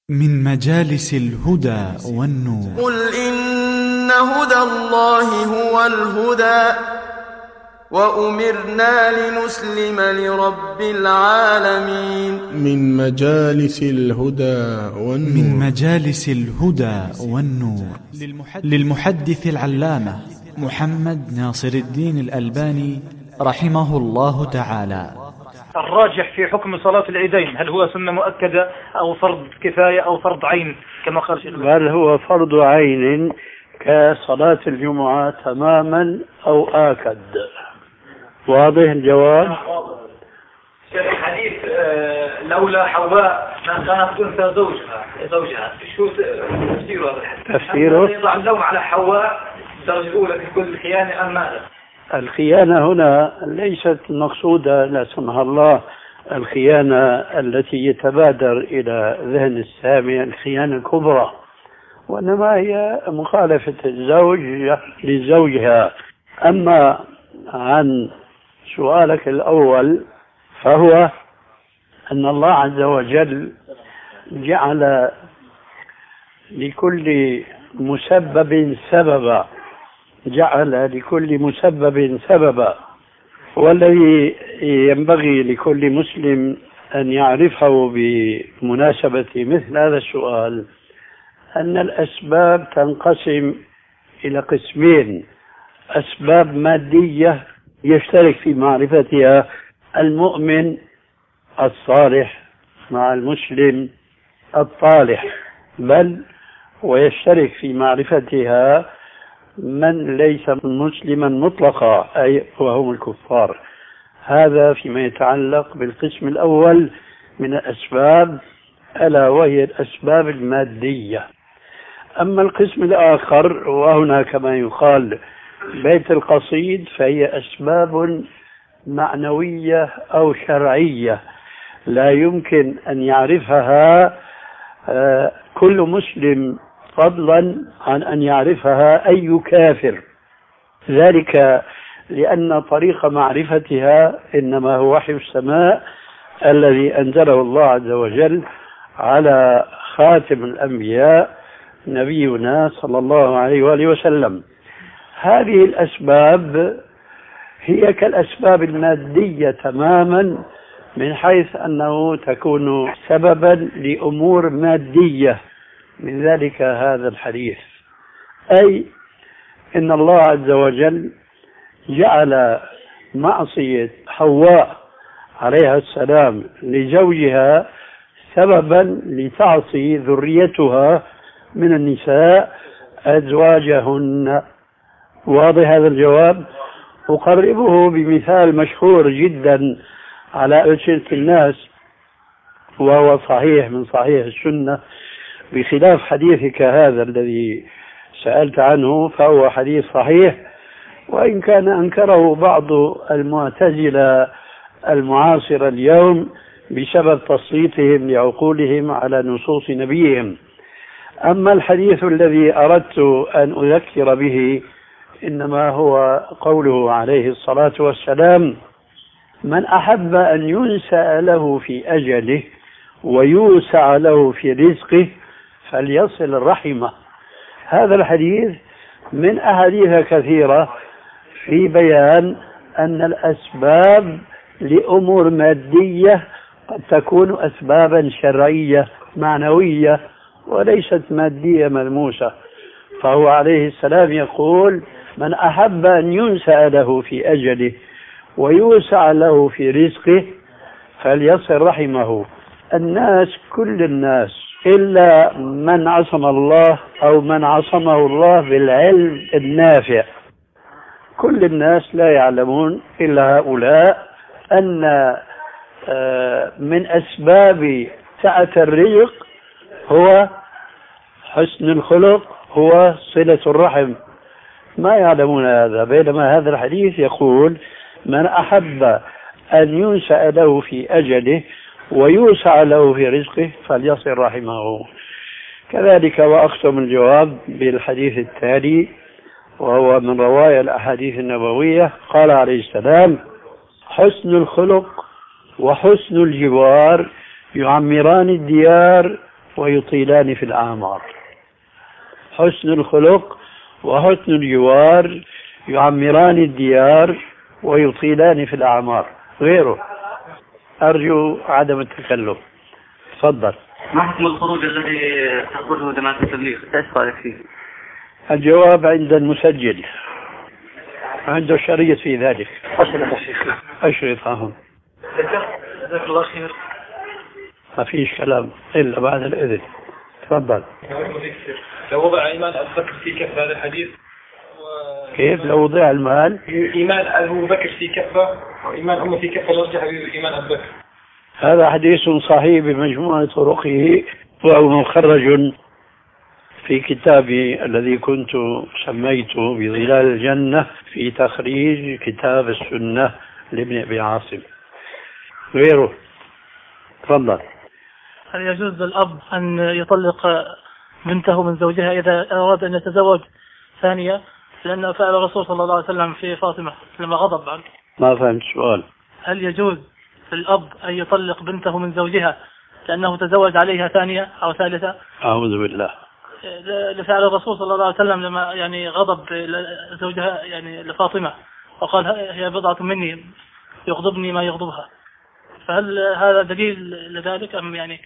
من مجالس الهدى والنور. قل إن هدى الله هو الهدى وأمرنا لنسلم لرب العالمين. من مجالس الهدى والنور. من مجالس الهدى والنور للمحدث العلامة محمد ناصر الدين الألباني رحمه الله تعالى. الراجح في حكم صلاة العيدين، هل هو سنة مؤكدة أو فرض كفاية أو فرض عين كما قال شيخ؟ بل هو فرض عين كصلاة الجمعة تماما أو آكد. واضح الجواب؟ الحديث لولا حواء ما كانت تنثى زوجها شو تفسيره هذا الحديث؟ تفسيره يضع اللوم على حواء الدرجة الأولى في كل خيانة أم ماذا؟ الخيانة هنا ليست مقصودة لا سمح الله الخيانة التي يتبادر إلى ذهن السامع الخيانة الكبرى، وإنما هي مخالفة الزوج لزوجها. أما عن سؤالك الأول فهو أن الله عز وجل جعل لكل مسبب سببا، جعل لكل مسبب سببا، والذي ينبغي لكل مسلم أن يعرفه بمناسبة مثل هذا السؤال أن الأسباب تنقسم إلى قسمين: أسباب مادية يشترك في معرفتها المؤمن الصالح مع المسلم الطالح، بل ويشترك في معرفتها من ليس مسلما مطلقا أي وهم الكفار. هذا فيما يتعلق بالقسم الأول من الأسباب، ألا وهي الأسباب المادية. أما القسم الآخر وهنا كما يقال بيت القصيد فهي أسباب معنوية أو شرعية لا يمكن أن يعرفها كل مسلم فضلا عن أن يعرفها أي كافر، ذلك لأن طريق معرفتها إنما هو وحي السماء الذي أنزله الله عز وجل على خاتم الأنبياء نبينا صلى الله عليه وآله وسلم. هذه الأسباب هي كالأسباب المادية تماما من حيث أنه تكون سببا لأمور مادية، من ذلك هذا الحديث، أي إن الله عز وجل جعل معصية حواء عليها السلام لزوجها سببا لتعصي ذريتها من النساء أزواجهن. واضح هذا الجواب؟ أقربه بمثال مشهور جدا على ألسنة الناس وهو صحيح من صحيح السنة، بخلاف حديثك هذا الذي سألت عنه فهو حديث صحيح، وإن كان أنكره بعض المعتزلة المعاصرة اليوم بسبب تسليطهم لعقولهم على نصوص نبيهم. أما الحديث الذي أردت أن أذكر به إنما هو قوله عليه الصلاة والسلام: من أحب أن ينسأ له في أجله ويوسع له في رزقه فليصل رحمه. هذا الحديث من أحاديث كثيرة في بيان أن الأسباب لأمور مادية قد تكون أسبابا شرعية معنوية وليست مادية ملموسة. فهو عليه السلام يقول: من أحب أن ينسأ له في أجله ويوسع له في رزقه فليصل رحمه. الناس كل الناس إلا من عصم الله أو من عصمه الله بالعلم النافع، كل الناس لا يعلمون إلا هؤلاء أن من أسباب سعة الرزق هو حسن الخلق، هو صلة الرحم، ما يعلمون هذا. بينما هذا الحديث يقول: من أحب أن ينسأ له في أجله ويوسع له في رزقه فليصل رحمه. كذلك وأختم الجواب بالحديث التالي وهو من رواية الأحاديث النبوية. قال عليه السلام: حسن الخلق وحسن الجوار يعمران الديار ويطيلان في الأعمار. حسن الخلق وحسن الجوار يعمران الديار ويطيلان في الأعمار، غيره. أرجو عدم التكلف. تفضل. ما حكم الخروج الذي تخرجه جماعة التبليغ؟ ايش رايك فيه؟ الجواب عند المسجل، عنده شريط في ذلك. أشرطهم. جزاك الله خير. ما فيش كلام إلا بعد الإذن. تفضل. لو وضع إيمان أبو بكر في كفة هذا الحديث كيف لو وضع المال؟ إيمان أبو بكر في كفة وإيمان أمه في كفة يرجح إيمان أبو بكر. هذا حديث صحيح بمجموعة طرقه، وهو مخرج في كتابي الذي كنت سميته بظلال الجنة في تخريج كتاب السنة لابن أبي عاصم. غيره. تفضل. هل يجوز للأب أن يطلق بنته من زوجها إذا أراد أن يتزوج ثانية؟ لأن فعل الرسول صلى الله عليه وسلم في فاطمة لما غضب عنه. ما فهمت السؤال. هل يجوز للأب أن يطلق بنته من زوجها لأنه تزوج عليها ثانية أو ثالثة؟ أعوذ بالله. لفعل الرسول صلى الله عليه وسلم لما غضب زوجها لفاطمة وقال هي بضعة مني يغضبني ما يغضبها، فهل هذا دليل لذلك أم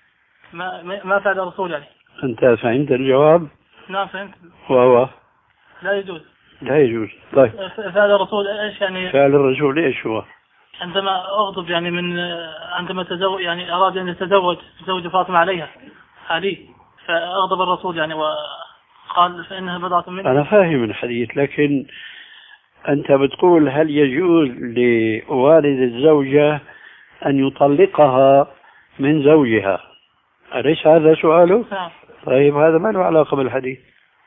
ما فعل الرسول أنت فهمت الجواب؟ نعم فهمت. وهو لا يجوز. لا يجوز. طيب فعل الرسول ايش فعل الرسول ايش هو؟ عندما اغضب عندما تزوج اراد ان يتزوج زوج فاطمة عليها علي، فاغضب الرسول وقال فانها بضعة مني. انا فاهم الحديث، لكن انت بتقول هل يجوز لوالد الزوجة ان يطلقها من زوجها؟ أليس هذا سؤاله؟ نعم. طيب هذا ما له علاقة بالحديث.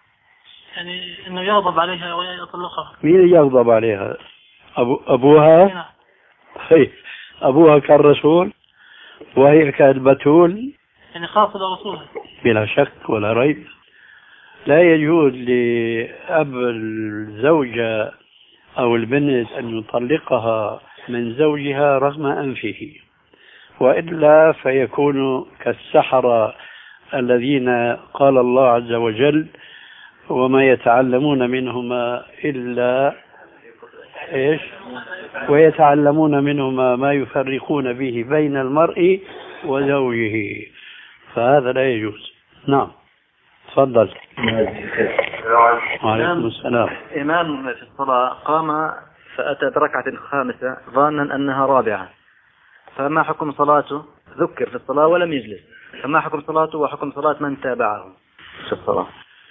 انه يغضب عليها ويطلقها. مين يغضب عليها؟ ابوها؟ نعم. طيب ابوها كان رسول وهي كانت بتول، خاصة الرسول بلا شك ولا ريب. لا يجوز لأب الزوجة أو البنت أن يطلقها من زوجها رغم أنفه، وإلا فيكون كالسحرة الذين قال الله عز وجل وما يتعلمون منهما إلا إيش؟ ويتعلمون منهما ما يفرقون به بين المرء وزوجه، فهذا لا يجوز. نعم تفضل. وعليكم السلام. إمام في الصلاة قام فأتى بركعة خامسة ظانا أنها رابعة، فما حكم صلاته؟ ذكر في الصلاة ولم يجلس، فما حكم صلاته وحكم صلاة من تابعه في الصلاة؟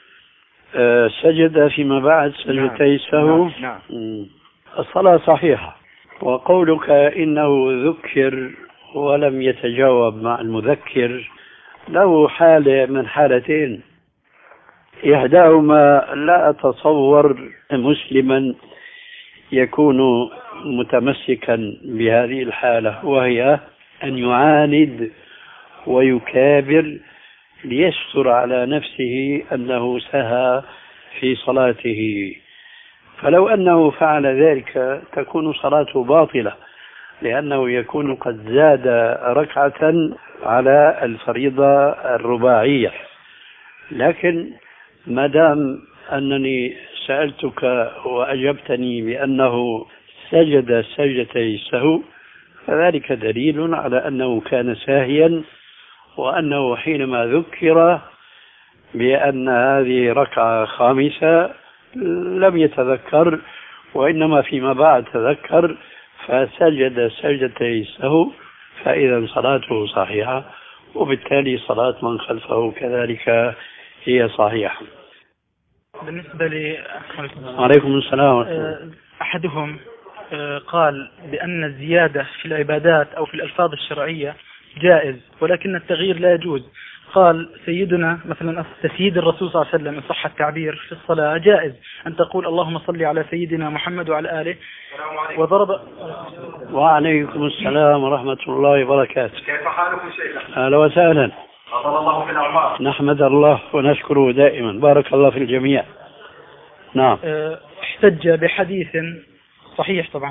سجد فيما بعد سجدتي السهو. نعم. الصلاة صحيحة، وقولك إنه ذكر ولم يتجاوب مع المذكر له حالة من حالتين، إحداهما لا أتصور مسلما يكون متمسكا بهذه الحالة، وهي أن يعاند ويكابر ليستر على نفسه أنه سهى في صلاته، فلو أنه فعل ذلك تكون صلاته باطلة، لأنه يكون قد زاد ركعة على الفريضة الرباعية. لكن ما دام أنني سألتك وأجبتني بأنه سجد سجدتي السهو، فذلك دليل على أنه كان ساهيا، وأنه حينما ذكر بأن هذه ركعة خامسة لم يتذكر، وإنما فيما بعد تذكر فسجد سجدتي السهو، فإذا صلاته صحيحة، وبالتالي صلاة من خلفه كذلك هي صحيحة. بالنسبة لي عليكم السلام. أحدهم قال بأن الزيادة في العبادات أو في الألفاظ الشرعية جائز، ولكن التغيير لا يجوز. قال سيدنا مثلا تسييد الرسول صلى الله عليه وسلم إن صح التعبير في الصلاة جائز أن تقول اللهم صل على سيدنا محمد وعلى آله وضرب. وعليكم السلام ورحمة الله وبركاته. كيف حالكم شيخ؟ أهلا وسهلا. أطال الله في الأعمار. نحمد الله ونشكره دائما، بارك الله في الجميع. نعم. احتج بحديث صحيح طبعا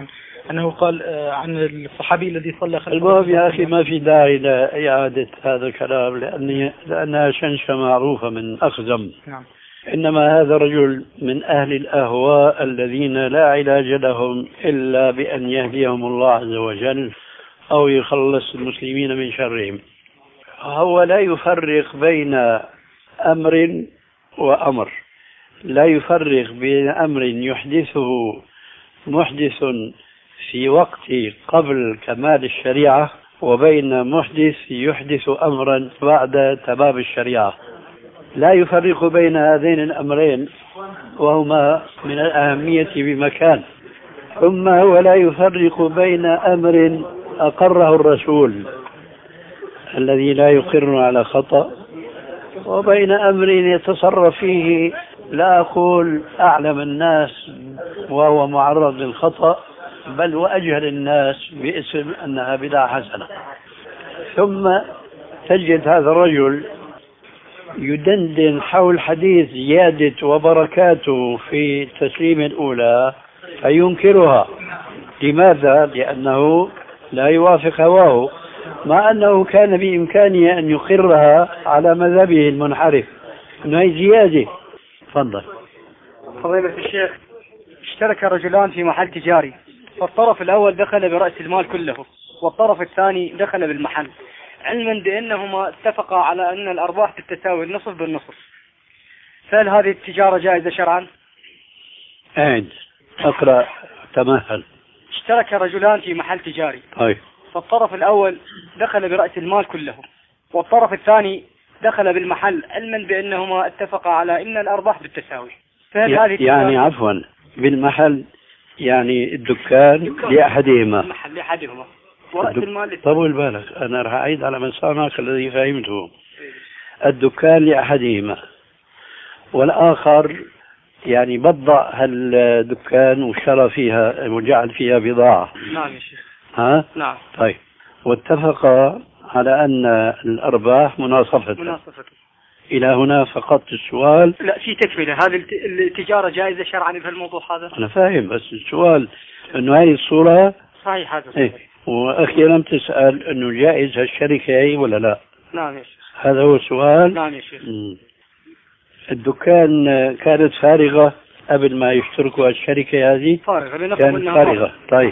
أنه قال عن الصحابي الذي صلى خلف المهم يا أخي ما في داعي لإعادة هذا الكلام لأنها شنشة معروفة من أخزم. نعم. إنما هذا رجل من أهل الأهواء الذين لا علاج لهم إلا بأن يهديهم الله عز وجل أو يخلص المسلمين من شرهم. هو لا يفرق بين أمر وأمر، لا يفرق بين أمر يحدثه محدث في وقت قبل كمال الشريعة وبين محدث يحدث أمرا بعد تمام الشريعة. لا يفرق بين هذين الأمرين وهما من الأهمية بمكان. ثم هو لا يفرق بين أمر أقره الرسول الذي لا يقر على خطأ وبين أمر يتصرف فيه لا أقول أعلم الناس وهو معرض للخطأ بل وأجهل الناس باسم أنها بدعة حسنة. ثم تجد هذا الرجل يدندن حول حديث زيادة وبركاته في التسليم الأولى فينكرها. لماذا؟ لأنه لا يوافق هواه، مع أنه كان بإمكانه أن يقرها على مذهبه المنحرف أنه هي زيادة. تفضل. فضيلة الشيخ، اشترك رجلان في محل تجاري، فالطرف الأول دخل برأس المال كله والطرف الثاني دخل بالمحل، علما بأنهما اتفقا على أن الأرباح تتساوي النصف بالنصف، فهل هذه التجارة جائزة شرعا؟ أعد أقرأ تمهل. اشترك رجلان في محل تجاري، طيب. فالطرف الأول دخل برأس المال كله والطرف الثاني دخل بالمحل، علما بأنهما اتفقا على أن الأرباح بالتساوي، فهل هذه يعني عفوا بالمحل يعني الدكان لأحدهما. المحل لأحدهما ورأس المال. طول بالك أنا راح أعيد على مسامعك الذي فهمته. الدكان لأحدهما والآخر يعني بضع هالدكان وشرى فيها وجعل فيها بضاعة. نعم يا شيخ. ها؟ نعم. طيب. واتفق على أن الأرباح مناصفة. إلى هنا فقط السؤال. لا في تكملة، هذه التجارة جائزة شرعا في الموضوع هذا؟ أنا فاهم بس السؤال أنه هذه الصورة صحيح. هذا صحيح. وأخيرا تسأل أنه جائز هالشركة هي ولا لا؟ نعم يا شيخ. هذا هو السؤال. نعم يا شيخ. الدكان كانت فارغة قبل ما يشتركوا الشركة هذه؟ فارغة. كانت فارغة. طيب.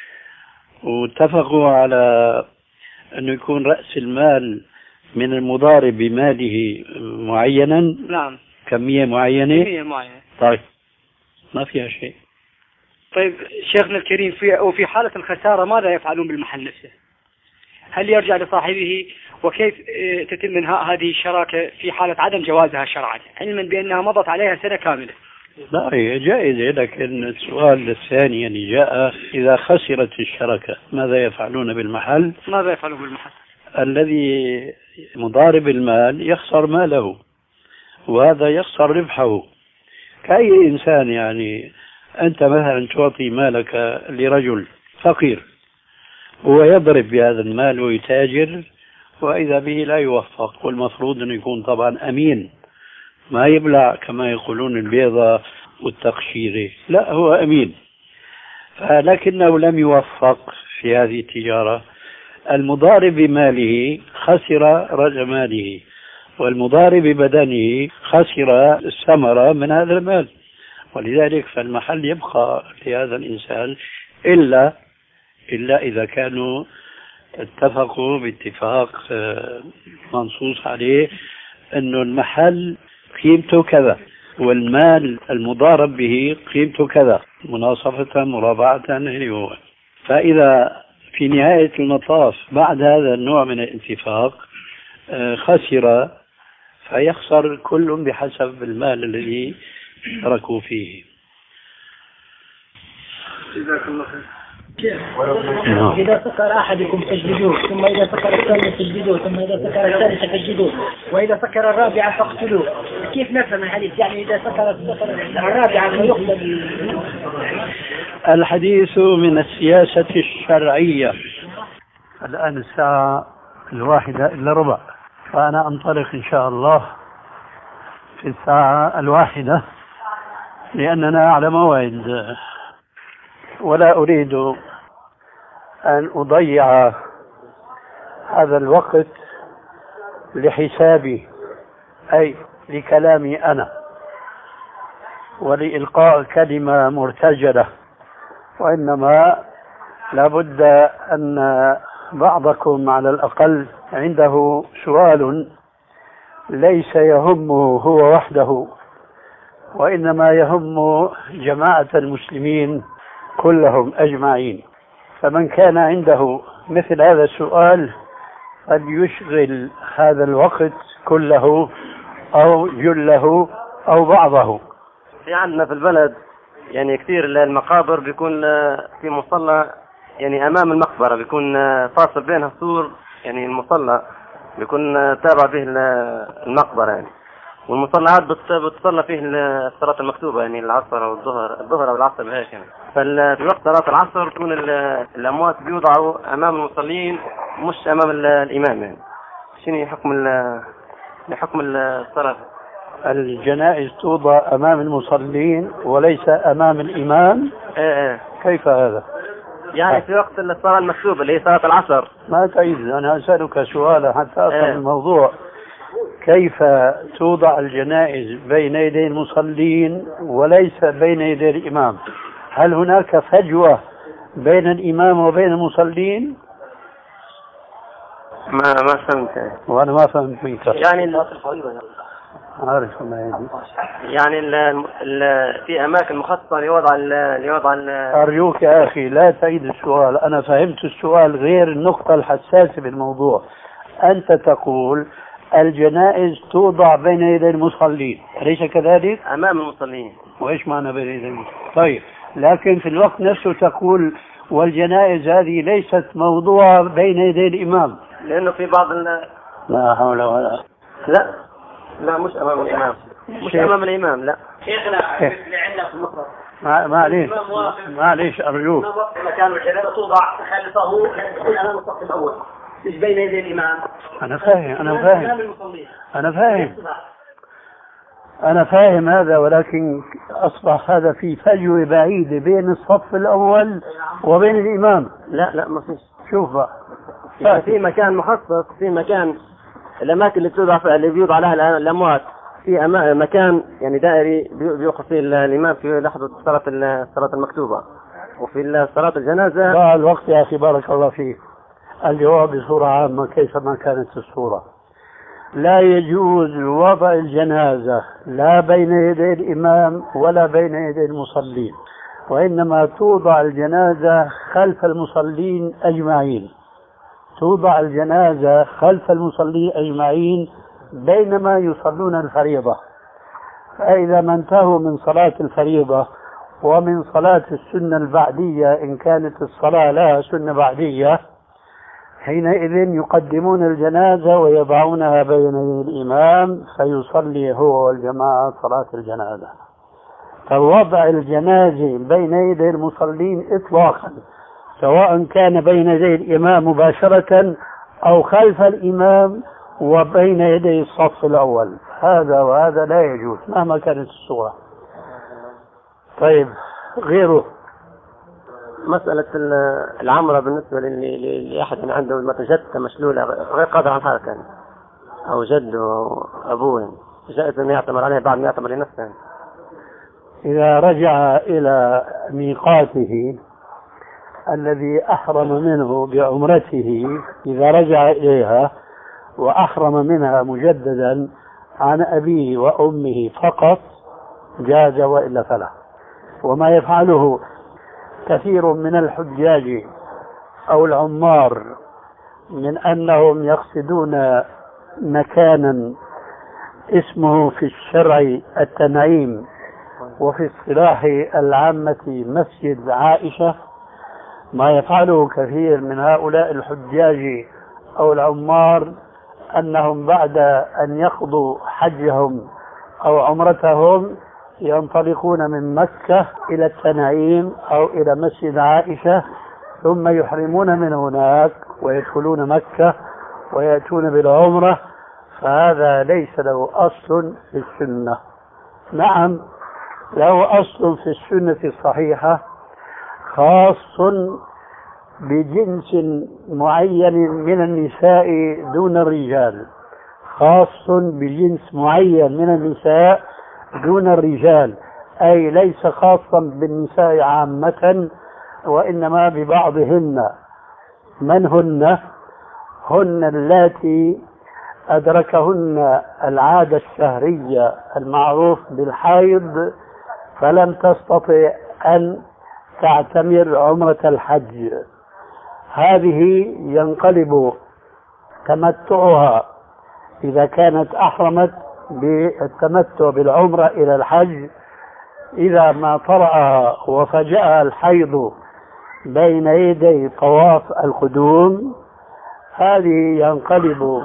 واتفقوا على أنه يكون رأس المال من المضارب بماله معينا. نعم. كمية معينة. كمية معينة. طيب ما فيها شيء. طيب شيخنا الكريم، وفي حالة الخسارة ماذا يفعلون بالمحل نفسه؟ هل يرجع لصاحبه؟ وكيف تتم انهاء هذه الشراكة في حالة عدم جوازها شرعا، علما بأنها مضت عليها سنة كاملة؟ لا هي جائزة، لكن السؤال الثاني يعني جاء إذا خسرت الشركة ماذا يفعلون بالمحل؟ ماذا يفعلون بالمحل؟ الذي مضارب المال يخسر ماله وهذا يخسر ربحه كأي إنسان. يعني أنت مثلا تعطي مالك لرجل فقير هو يضرب بهذا المال ويتاجر وإذا به لا يوفق، والمفروض أن يكون طبعا أمين ما يبلع كما يقولون البيضة والتقشيرة، لا هو أمين، لكنه لم يوفق في هذه التجارة. المضارب بماله خسر رأس ماله والمضارب ببدنه خسر الثمرة من هذا المال، ولذلك فالمحل يبقى لهذا الإنسان إلا إذا كانوا اتفقوا باتفاق منصوص عليه أنه المحل قيمته كذا والمال المضارب به قيمته كذا مناصفة مرابعة. هو فإذا في نهاية المطاف بعد هذا النوع من الاتفاق خسر فيخسر كل بحسب المال الذي تركوا فيه. جزاك الله خير. إذا سكر أحدكم فاجلدوه، ثم إذا سكر الثاني فاجلدوه، ثم إذا سكر الثالث فاجلدوه، وإذا سكر الرابعة فاقتلوه. كيف نفهم الحديث؟ يعني إذا سكر الرابعة فيقتل. الحديث من السياسة الشرعية. الآن الساعة 1:01 فأنا أنطلق إن شاء الله في الساعة 1 لأننا على موعد، ولا أريد أن أضيع هذا الوقت لحسابي، أي لكلامي أنا، ولإلقاء كلمة مرتجلة، وإنما لابد أن بعضكم على الأقل عنده سؤال ليس يهمه هو وحده، وإنما يهم جماعة المسلمين كلهم أجمعين. فمن كان عنده مثل هذا السؤال فليشغل هذا الوقت كله أو جله أو بعضه. في عندنا في البلد يعني كثير المقابر بيكون في مصلى يعني أمام المقبرة، بيكون فاصل بينها السور، يعني المصلى بيكون تابع به المقبرة يعني، والمصلى هذا بتصلى فيه الصلاة المكتوبة يعني العصر أو الظهر أو العصر بهيك يعني. ففي وقت صلاة العصر تكون الأموات بيوضعوا أمام المصلين مش أمام الإمام يعني. شنو حكم الصلاة؟ الجنائز توضع أمام المصلين وليس أمام الإمام؟ إيه. كيف هذا؟ يعني في وقت الصلاة المكتوبة اللي هي صلاة العصر. ما تعيد، أنا أسألك سؤالا حتى أفهم الموضوع. كيف توضع الجنائز بين يدي المصلين وليس بين يدي الإمام؟ هل هناك فجوة بين الإمام وبين المصلين؟ ما فهمت. وأنا ما فهمت منك. يعني عارف ما يدي. يعني في أماكن مخصصة لوضع أرجوك يا أخي لا تعيد السؤال، أنا فهمت السؤال غير النقطة الحساسة بالموضوع. أنت تقول الجنائز توضع بين يدي المصلين، أليس كذلك؟ أمام المصلين. وإيش معنى بين يدي المصلين؟ طيب، لكن في الوقت نفسه تقول والجنائز هذه ليست موضوعة بين يدي الإمام. لأنه في بعض لا حول ولا. لا مش أمام الإمام، مش أمام الإمام. لا شيخنا اللي عندنا في مصر معليش أرجوك، مكان الجنازة توضع خلفه يكون أمام الصف الأول مش بين يدي الإمام. أنا فاهم هذا، ولكن أصبح هذا في فجوة بعيدة بين الصف الأول وبين الإمام. لا ما فيش. شوف بقى يعني في مكان مخصص، في مكان الأماكن اللي توضع اللي بيوضع عليها الأموات في مكان يعني دائري بيوقف فيه الإمام في لحظة الصلاة المكتوبة، وفي صلاة الجنازة. ضاع الوقت يا أخي بارك الله فيك. الجواب بصورة عامة كيفما كانت الصورة. لا يجوز وضع الجنازة لا بين يدي الإمام ولا بين يدي المصلين، وإنما توضع الجنازة خلف المصلين أجمعين. توضع الجنازة خلف المصلين أجمعين بينما يصلون الفريضة. فإذا ما انتهوا من صلاة الفريضة ومن صلاة السنة البعدية إن كانت الصلاة لها سنة بعدية، حينئذ يقدمون الجنازة ويضعونها بين يدي الإمام فيصلي هو والجماعة صلاة الجنازة. فوضع الجنازة بين يدي المصلين إطلاقا سواء كان بين يدي الإمام مباشرة أو خلف الإمام وبين يدي الصف الأول، هذا وهذا لا يجوز مهما كانت الصورة. طيب غيره مسألة العمرة بالنسبة لأحد عنده جدة مشلولة غير قادر على الحركة أو جده أو أبوه، جائز أن يعتمر عليه بعد ما يعتمر لنفسه. إذا رجع إلى ميقاته الذي أحرم منه بعمرته، إذا رجع إليها وأحرم منها مجددا عن أبيه وأمه فقط جاز، وإلا فلا. وما يفعله كثير من الحجاج أو العمار من أنهم يقصدون مكانا اسمه في الشرع التنعيم وفي اصطلاح العامة مسجد عائشة، ما يفعله كثير من هؤلاء الحجاج أو العمار أنهم بعد أن يقضوا حجهم أو عمرتهم ينطلقون من مكة إلى التنعيم أو إلى مسجد عائشة، ثم يحرمون من هناك ويدخلون مكة ويأتون بالعمرة. فهذا ليس له أصل في السنة. نعم له أصل في السنة الصحيحة خاص بجنس معين من النساء دون الرجال، خاص بجنس معين من النساء دون الرجال، أي ليس خاصا بالنساء عامة وإنما ببعضهن. من هن؟ هن اللاتي أدركهن العادة الشهرية المعروف بالحيض فلم تستطع أن تعتمر عمرة الحج. هذه ينقلب تمتعها إذا كانت أحرمت بالتمتع بالعمرة إلى الحج، إذا ما طرأها وفجأها الحيض بين يدي طواف القدوم، هذه ينقلب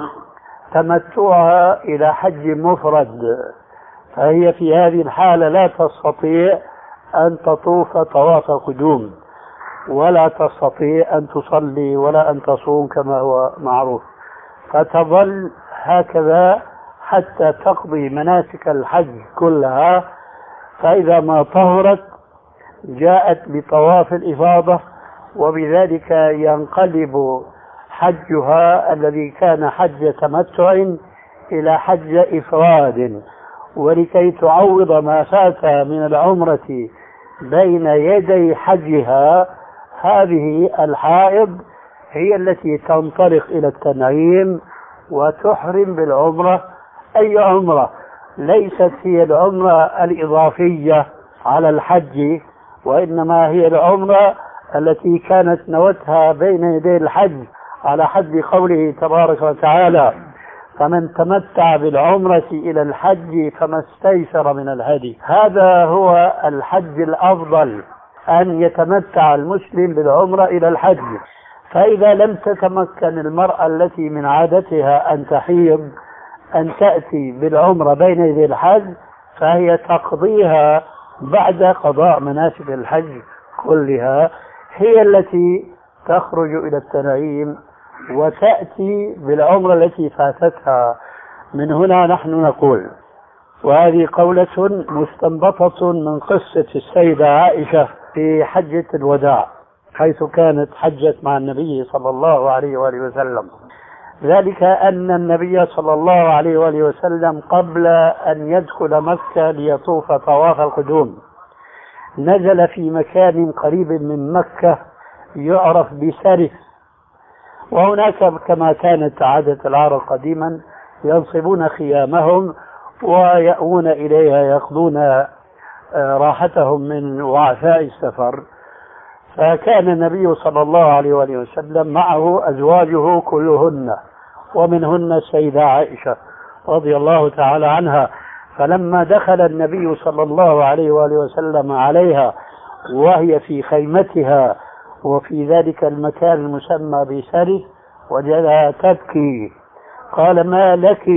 تمتعها إلى حج مفرد، فهي في هذه الحالة لا تستطيع أن تطوف طواف القدوم، ولا تستطيع أن تصلي ولا أن تصوم كما هو معروف، فتظل هكذا حتى تقضي مناسك الحج كلها. فإذا ما طهرت جاءت بطواف الإفاضة، وبذلك ينقلب حجها الذي كان حج تمتع إلى حج إفراد. ولكي تعوض ما فات من العمرة بين يدي حجها، هذه الحائض هي التي تنطلق إلى التنعيم وتحرم بالعمرة، أي عمرة، ليست هي العمرة الإضافية على الحج، وإنما هي العمرة التي كانت نوتها بين يدي الحج على حد قوله تبارك وتعالى: فمن تمتع بالعمرة إلى الحج فما استيسر من الهدي. هذا هو الحج الأفضل، أن يتمتع المسلم بالعمرة إلى الحج. فإذا لم تتمكن المرأة التي من عادتها أن تحيض أن تأتي بالعمرة بين يدي الحج، فهي تقضيها بعد قضاء مناسك الحج كلها، هي التي تخرج إلى التنعيم وتأتي بالعمرة التي فاتتها. من هنا نحن نقول، وهذه قولة مستنبطة من قصة السيدة عائشة في حجة الوداع، حيث كانت حجت مع النبي صلى الله عليه وآله وسلم، ذلك أن النبي صلى الله عليه وآله وسلم قبل أن يدخل مكة ليطوف طواف القدوم نزل في مكان قريب من مكة يعرف بسرف، وهناك كما كانت عادة العرب قديما ينصبون خيامهم ويأوون إليها يقضون راحتهم من وعثاء السفر. فكان النبي صلى الله عليه وآله وسلم معه أزواجه كلهن، ومنهن السيدة عائشة رضي الله تعالى عنها. فلما دخل النبي صلى الله عليه وآله وسلم عليها وهي في خيمتها وفي ذلك المكان المسمى بسرف، وجدها تبكي. قال: ما لك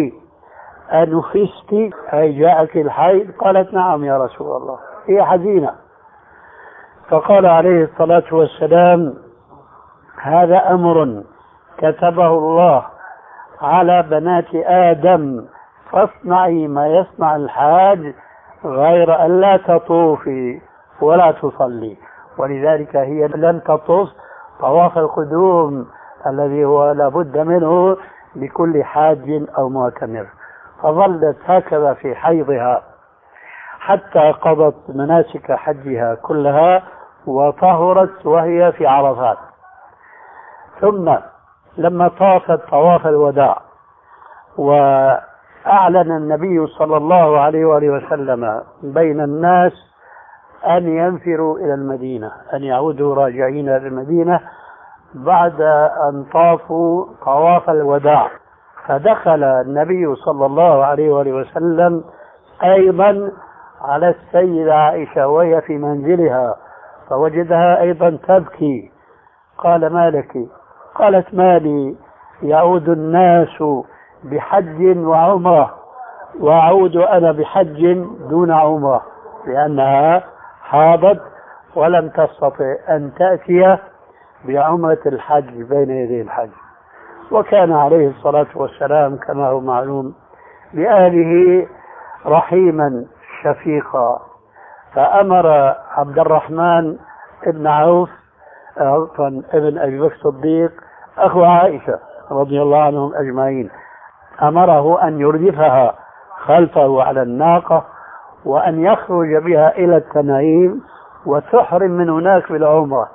أنفست؟ أي جاءك الحيض؟ قالت: نعم يا رسول الله. هي حزينة. فقال عليه الصلاة والسلام: هذا أمر كتبه الله على بنات آدم، فاصنعي ما يصنع الحاج غير أن لا تطوفي ولا تصلي. ولذلك هي لم تطوف طواف القدوم الذي هو لابد منه لكل حاج أو معتمر، فظلت هكذا في حيضها حتى قضت مناسك حجها كلها وطهرت وهي في عرفات. ثم لما طافت طواف الوداع وأعلن النبي صلى الله عليه وآله وسلم بين الناس أن ينفروا إلى المدينة، أن يعودوا راجعين إلى المدينة بعد أن طافوا طواف الوداع، فدخل النبي صلى الله عليه وآله وسلم أيضا على السيدة عائشة وهي في منزلها، فوجدها أيضا تبكي. قال: ما لك؟ قالت: ما لي يعود الناس بحج وعمرة وأعود أنا بحج دون عمرة، لأنها حاضت ولم تستطع أن تأتي بعمرة الحج بين يدي الحج. وكان عليه الصلاة والسلام كما هو معلوم بأهله رحيما شفيقا، فأمر عبد الرحمن بن عوف عفوا ابن أبي بكر الصديق أخو عائشة رضي الله عنهم أجمعين أمره أن يردفها خلفه على الناقة وأن يخرج بها إلى التنعيم وتحرم من هناك بالعمرة،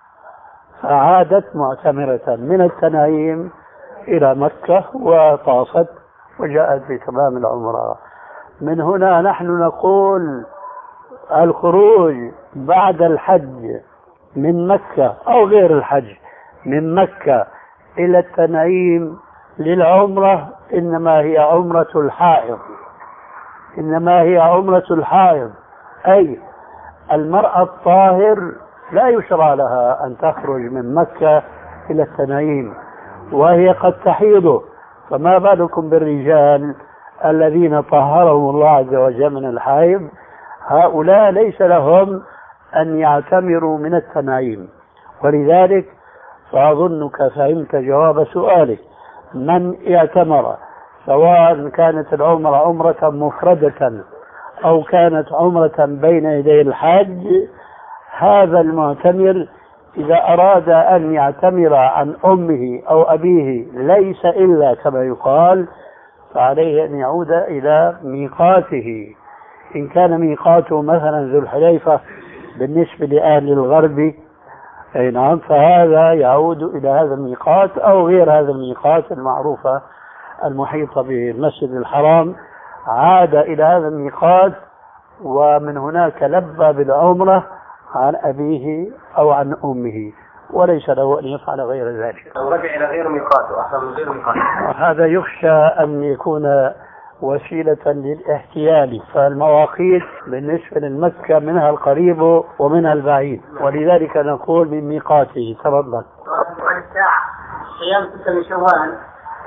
فعادت معتمرة من التنعيم إلى مكة وطافت وجاءت بتمام العمرة. من هنا نحن نقول الخروج بعد الحج من مكة أو غير الحج من مكة إلى التنعيم للعمرة إنما هي عمرة الحائض، إنما هي عمرة الحائض، أي المرأة الطاهر لا يشرع لها أن تخرج من مكة إلى التنعيم وهي قد تحيض، فما بالكم بالرجال الذين طهرهم الله عز وجل من الحيض؟ هؤلاء ليس لهم أن يعتمروا من التنعيم. ولذلك فأظنك فهمت جواب سؤالك. من اعتمر سواء كانت العمرة عمرة مفردة أو كانت عمرة بين يدي الحج، هذا المعتمر إذا أراد أن يعتمر عن أمه أو أبيه ليس إلا كما يقال، فعليه أن يعود إلى ميقاته. إن كان ميقاته مثلا ذو الحليفة بالنسبة لأهل الغرب أي نعم، فهذا يعود إلى هذا الميقات أو غير هذا الميقات المعروفة المحيطة بالمسجد الحرام، عاد إلى هذا الميقات ومن هناك لبى بالعمرة عن أبيه أو عن أمه، وليس له أن يفعل غير ذلك. أو رجع إلى غير ميقاته أحسن من غير ميقاته. هذا يخشى أن يكون وسيلة للاحتيال، فالمواقيت بالنسبة للمكة منها القريب ومنها البعيد، ولذلك نقول من ميقاته. تفضل. عن الساعة صيام 6 من شوال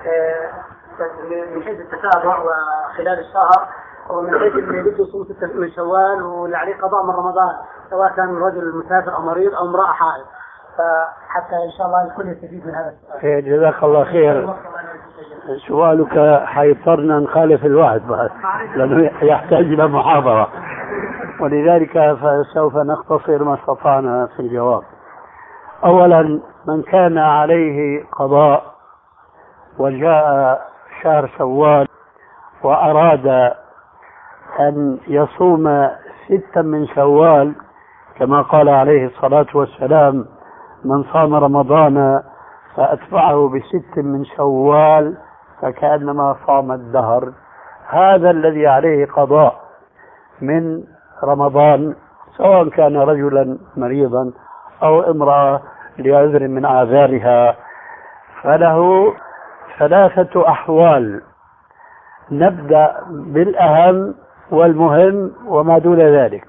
من حيث التتابع وخلال الشهر، ومن حيث اللي بده يصوم 6 من شوال واللي عليه قضاء من رمضان سواء كان رجل مسافر أو مريض أو امرأة حائض، فحتى إن شاء الله الكل يستفيد من هذا السؤال. جزاك الله خير. سؤالك حيضطرنا نخالف الوعد بعد لأنه يحتاج إلى محاضرة، ولذلك فسوف نختصر ما استطعنا في الجواب. أولا، من كان عليه قضاء وجاء شهر شوال وأراد أن يصوم 6 من شوال كما قال عليه الصلاة والسلام: من صام رمضان فأتبعه ب6 من شوال فكأنما صام الدهر، هذا الذي عليه قضاء من رمضان سواء كان رجلا مريضا أو امرأة لعذر من أعذارها، فله 3 أحوال. نبدأ بالأهم والمهم وما دون ذلك.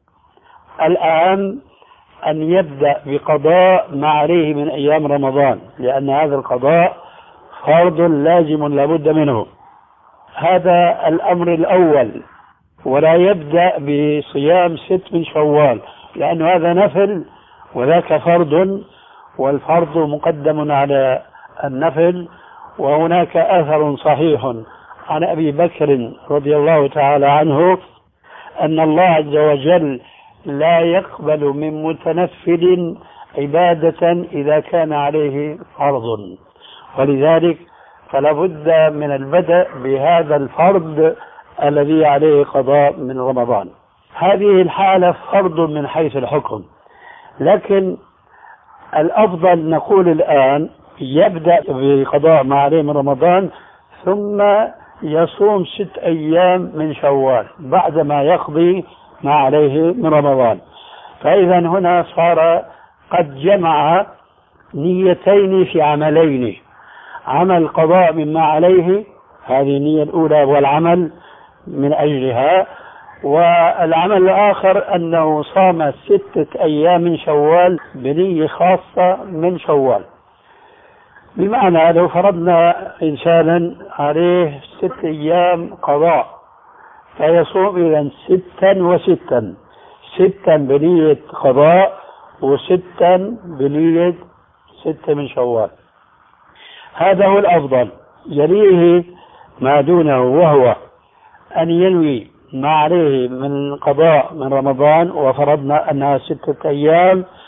الأهم أن يبدأ بقضاء ما عليه من أيام رمضان، لأن هذا القضاء فرض لازم لابد منه، هذا الأمر الأول. ولا يبدأ بصيام 6 من شوال لأن هذا نفل وذاك فرض، والفرض مقدم على النفل. وهناك أثر صحيح عن أبي بكر رضي الله تعالى عنه أن الله عز وجل لا يقبل من متنفل عبادة إذا كان عليه فرض، ولذلك فلا بد من البدء بهذا الفرض الذي عليه قضاء من رمضان. هذه الحالة فرض من حيث الحكم، لكن الأفضل نقول الآن يبدأ بقضاء ما عليه من رمضان ثم يصوم 6 أيام من شوال بعدما يقضي ما عليه من رمضان. فإذا هنا صار قد جمع نيتين في عملين: عمل قضاء مما عليه، هذه النية الأولى والعمل من أجلها، والعمل الآخر أنه صام 6 أيام من شوال بنية خاصة من شوال. بمعنى لو فرضنا إنسانا عليه 6 أيام قضاء فيصوم إذن 6 و6، 6 بنية قضاء و6 بنية 6 من شوال. هذا هو الأفضل. يليه ما دونه وهو أن ينوي ما عليه من قضاء من رمضان، وفرضنا أنها 6 أيام،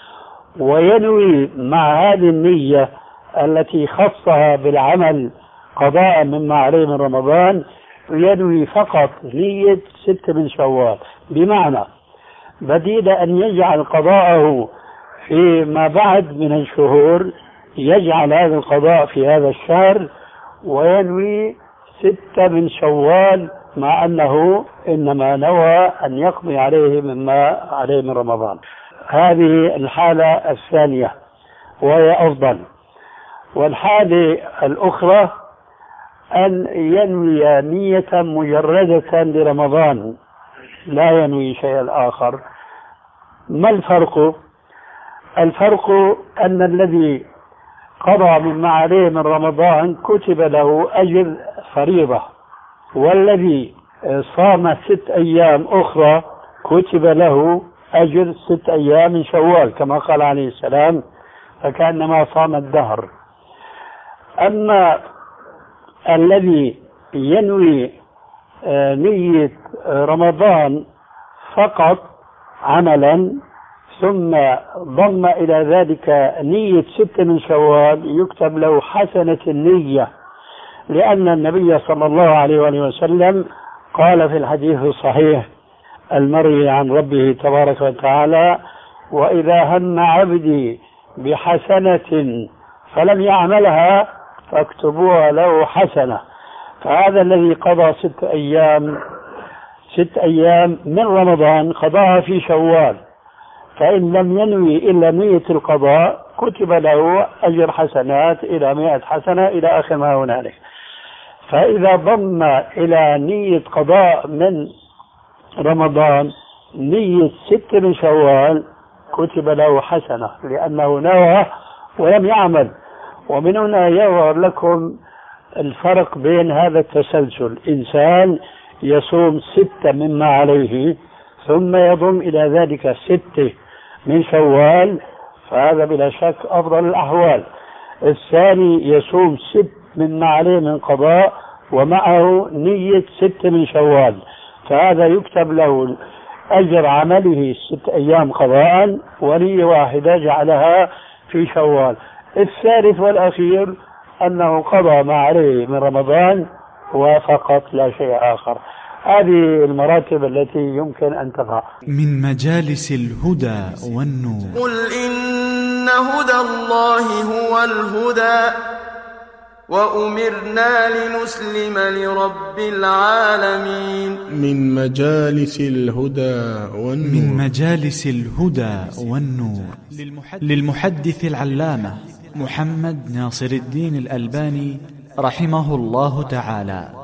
وينوي مع هذه النية التي خصها بالعمل قضاء مما عليه من رمضان، ينوي فقط نية 6 من شوال، بمعنى بديل أن يجعل قضاءه فيما بعد من الشهور، يجعل هذا القضاء في هذا الشهر وينوي 6 من شوال، مع أنه إنما نوى أن يقضي عليه مما عليه من رمضان. هذه الحالة الثانية وهي أفضل. والحالة الأخرى أن ينوي نية مجردة لرمضان، لا ينوي شيء آخر. ما الفرق؟ الفرق أن الذي قضى مما عليه من رمضان كتب له أجر فريضة، والذي صام 6 أيام أخرى كتب له أجر 6 أيام من شوال، كما قال عليه السلام فكأنما صام الدهر. أما الذي ينوي نية رمضان فقط عملا ثم ضم إلى ذلك نية 6 من شوال، يكتب له حسنة النية، لأن النبي صلى الله عليه وآله وسلم قال في الحديث الصحيح المروي عن ربه تبارك وتعالى: وإذا هم عبدي بحسنة فلم يعملها فاكتبوها له حسنة. فهذا الذي قضى 6 أيام من رمضان قضاها في شوال، فإن لم ينوي إلا نية القضاء كتب له أجر حسنات إلى 100 حسنة إلى آخر ما هنالك. فإذا ضم إلى نية قضاء من رمضان نية 6 من شوال كتب له حسنة، لأنه نوى ولم يعمل. ومن هنا يظهر لكم الفرق بين هذا التسلسل: إنسان يصوم 6 مما عليه ثم يضم إلى ذلك 6 من شوال، فهذا بلا شك أفضل الأحوال. الثاني يصوم 6 مما عليه من قضاء ومعه نية 6 من شوال، فهذا يكتب له أجر عمله 6 أيام قضاء ونية واحدة جعلها في شوال. الثالث والأخير أنه قضى ما عليه من رمضان وفقط لا شيء آخر. هذه المراتب التي يمكن أن تقع. من مجالس الهدى والنور. قل إن هدى الله هو الهدى وأمرنا لنسلم لرب العالمين. من مجالس الهدى والنور. من مجالس الهدى والنور للمحدث العلامة محمد ناصر الدين الألباني رحمه الله تعالى.